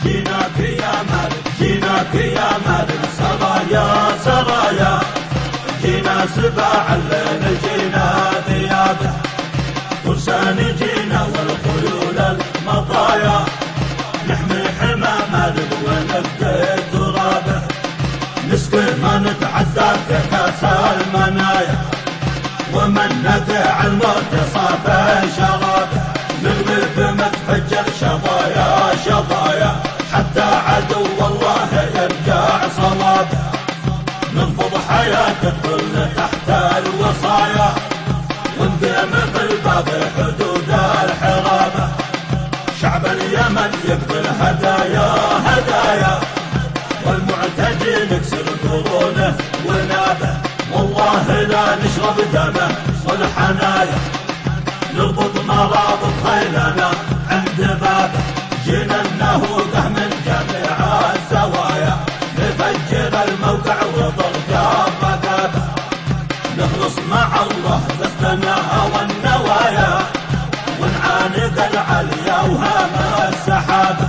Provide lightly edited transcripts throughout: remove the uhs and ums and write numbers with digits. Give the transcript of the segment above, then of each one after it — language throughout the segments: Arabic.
جيناك يا مالك جيناك يا مالك سرايا سرايا جينا سباع الليل جينا ذيابه فرسان جينا والخيول المطايا نحمي حمى مالك ونبقي ترابه نسقي ما نتعدى كاس المنايا ومن ندع الموت صافى شرابه نغلي بمتفجر شظايا شظايا حتى عدو الله يرجع صوابه ننفض حياة الكل تحت الوصايا ونقيم بالباب حدود الحرابة شعب اليمن يقبل هدايا هدايا والمعتدي نكسر قرونه ونابه والله لا نشرب دمه والحنايا نربط مرابط خيلنا عند بابه جينا النهوده من جميع الزوايا نفجر الموقع وضرقاب رقابه نخلص مع الله دستنا والنوايا ونعاند العليا وهام السحابه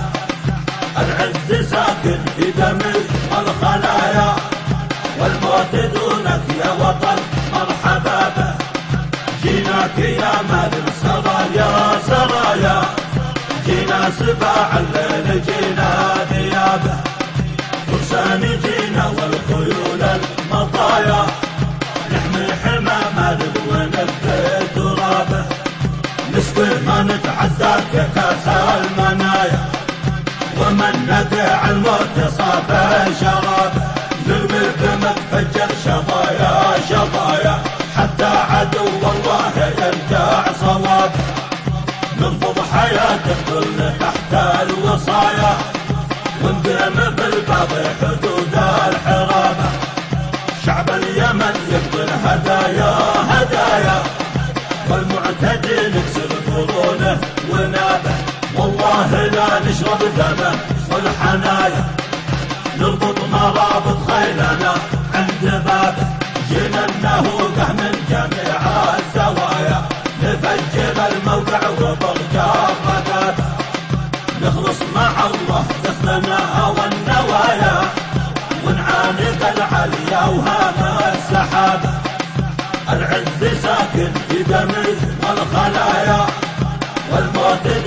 العز ساكن في دمي الخلايا والموت دونك يا وطن مرحبا به جيناك يا مالك سرايا سرايا جينا سباع الليل جينا ذيابه فرسان جينا والخيول المطايا نحمي حمى مالك ونبقي ترابه نسقي ما نتعدى كاس المنايا ومن ندع الموت صافى شرابه نرمي بمتفجر شظايا شظايا حتى عدو الله يرجع صوابه ننفض حياة الكل تحت الوصايا ونقيم بالباب حدود الحرابة شعب اليمن يقبل هدايا هدايا والمعتدي نكسر قرونه ونابه والله لا نشرب دمه والحنايا نربط مرابط خيلنا عند بابه جينا النهوده من جميع الزوايا نفجر الموقع وبرقاب رقابه نخلص مع الله دخلنا والنوايا ونعاند العليا وهام السحابه العز ساكن في دمي والخلايا والموت